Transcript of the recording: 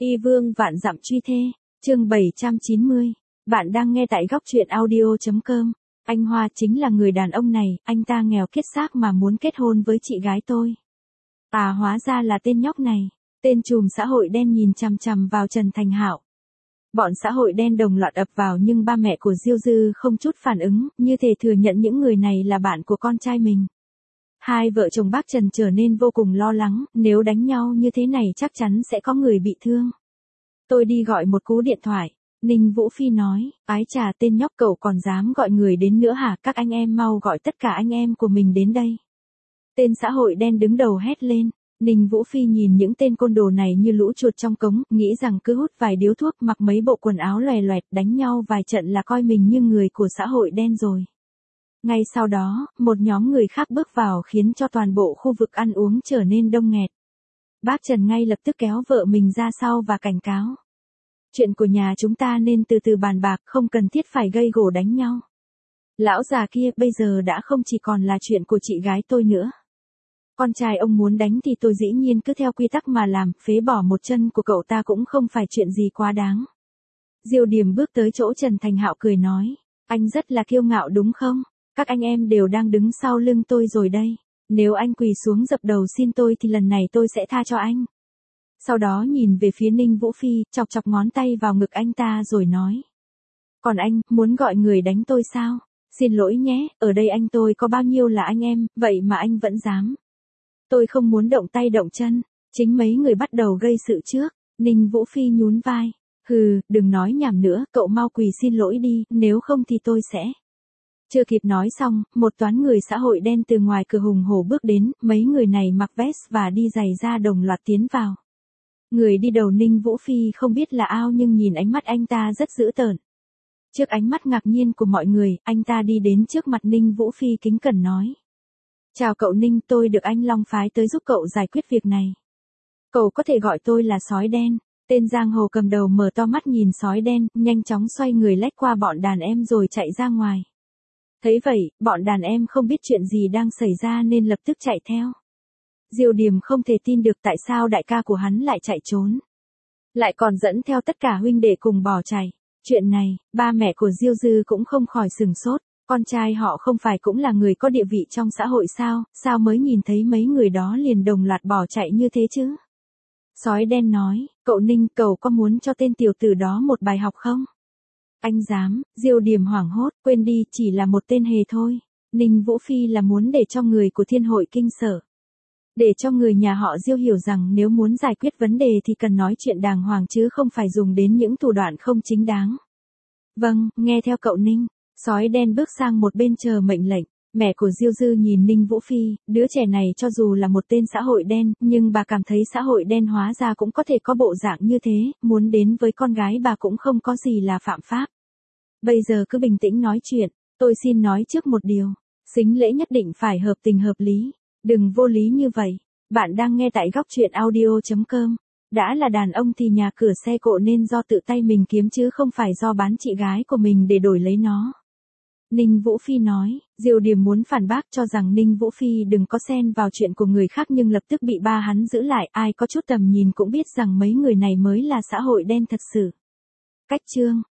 Y vương vạn dặm truy thê, chương 790. Bạn đang nghe tại góc truyện audio.com. Anh Hoa chính là người đàn ông này, anh ta nghèo kiết xác mà muốn kết hôn với chị gái tôi. À, hóa ra là tên nhóc này. Tên trùm xã hội đen nhìn chằm chằm vào Trần Thành Hạo. Bọn xã hội đen đồng loạt ập vào nhưng ba mẹ của Diêu Dư không chút phản ứng, như thể thừa nhận những người này là bạn của con trai mình. Hai vợ chồng bác Trần trở nên vô cùng lo lắng, nếu đánh nhau như thế này chắc chắn sẽ có người bị thương. Tôi đi gọi một cú điện thoại. Ninh Vũ Phi nói, ái chà, tên nhóc cậu còn dám gọi người đến nữa hả? Các anh em mau gọi tất cả anh em của mình đến đây. Tên xã hội đen đứng đầu hét lên. Ninh Vũ Phi nhìn những tên côn đồ này như lũ chuột trong cống, nghĩ rằng cứ hút vài điếu thuốc, mặc mấy bộ quần áo loè loẹt, đánh nhau vài trận là coi mình như người của xã hội đen rồi. Ngay sau đó, một nhóm người khác bước vào khiến cho toàn bộ khu vực ăn uống trở nên đông nghẹt. Bác Trần ngay lập tức kéo vợ mình ra sau và cảnh cáo. Chuyện của nhà chúng ta nên từ từ bàn bạc, không cần thiết phải gây gổ đánh nhau. Lão già kia bây giờ đã không chỉ còn là chuyện của chị gái tôi nữa. Con trai ông muốn đánh thì tôi dĩ nhiên cứ theo quy tắc mà làm, phế bỏ một chân của cậu ta cũng không phải chuyện gì quá đáng. Diêu Điềm bước tới chỗ Trần Thành Hạo cười nói, anh rất là kiêu ngạo đúng không? Các anh em đều đang đứng sau lưng tôi rồi đây. Nếu anh quỳ xuống dập đầu xin tôi thì lần này tôi sẽ tha cho anh. Sau đó nhìn về phía Ninh Vũ Phi, chọc chọc ngón tay vào ngực anh ta rồi nói. Còn anh, muốn gọi người đánh tôi sao? Xin lỗi nhé, ở đây anh tôi có bao nhiêu là anh em, vậy mà anh vẫn dám. Tôi không muốn động tay động chân, chính mấy người bắt đầu gây sự trước. Ninh Vũ Phi nhún vai. Hừ, đừng nói nhảm nữa, cậu mau quỳ xin lỗi đi, nếu không thì tôi sẽ. Chưa kịp nói xong, một toán người xã hội đen từ ngoài cửa hùng hổ bước đến, mấy người này mặc vest và đi giày da đồng loạt tiến vào. Người đi đầu Ninh Vũ Phi không biết là ao nhưng nhìn ánh mắt anh ta rất dữ tợn. Trước ánh mắt ngạc nhiên của mọi người, anh ta đi đến trước mặt Ninh Vũ Phi kính cẩn nói. Chào cậu Ninh, tôi được anh Long phái tới giúp cậu giải quyết việc này. Cậu có thể gọi tôi là sói đen. Tên giang hồ cầm đầu mở to mắt nhìn sói đen, nhanh chóng xoay người lách qua bọn đàn em rồi chạy ra ngoài. Thấy vậy, bọn đàn em không biết chuyện gì đang xảy ra nên lập tức chạy theo. Diêu Điềm không thể tin được tại sao đại ca của hắn lại chạy trốn. Lại còn dẫn theo tất cả huynh đệ cùng bỏ chạy. Chuyện này, ba mẹ của Diêu Dư cũng không khỏi sừng sốt. Con trai họ không phải cũng là người có địa vị trong xã hội sao, sao mới nhìn thấy mấy người đó liền đồng loạt bỏ chạy như thế chứ? Sói đen nói, cậu Ninh, cậu có muốn cho tên tiểu tử đó một bài học không? Anh dám, Diêu Điềm hoảng hốt, quên đi, chỉ là một tên hề thôi. Ninh Vũ Phi là muốn để cho người của Thiên Hội kinh sợ. Để cho người nhà họ Diêu hiểu rằng nếu muốn giải quyết vấn đề thì cần nói chuyện đàng hoàng chứ không phải dùng đến những thủ đoạn không chính đáng. Vâng, nghe theo cậu Ninh. Sói đen bước sang một bên chờ mệnh lệnh. Mẹ của Diêu Dư nhìn Ninh Vũ Phi, đứa trẻ này cho dù là một tên xã hội đen, nhưng bà cảm thấy xã hội đen hóa ra cũng có thể có bộ dạng như thế, muốn đến với con gái bà cũng không có gì là phạm pháp. Bây giờ cứ bình tĩnh nói chuyện, tôi xin nói trước một điều, sính lễ nhất định phải hợp tình hợp lý, đừng vô lý như vậy. Bạn đang nghe tại góc truyện audio.com. Đã là đàn ông thì nhà cửa xe cộ nên do tự tay mình kiếm chứ không phải do bán chị gái của mình để đổi lấy nó. Ninh Vũ Phi nói, Diêu Điềm muốn phản bác cho rằng Ninh Vũ Phi đừng có xen vào chuyện của người khác nhưng lập tức bị ba hắn giữ lại, ai có chút tầm nhìn cũng biết rằng mấy người này mới là xã hội đen thật sự. Cách chương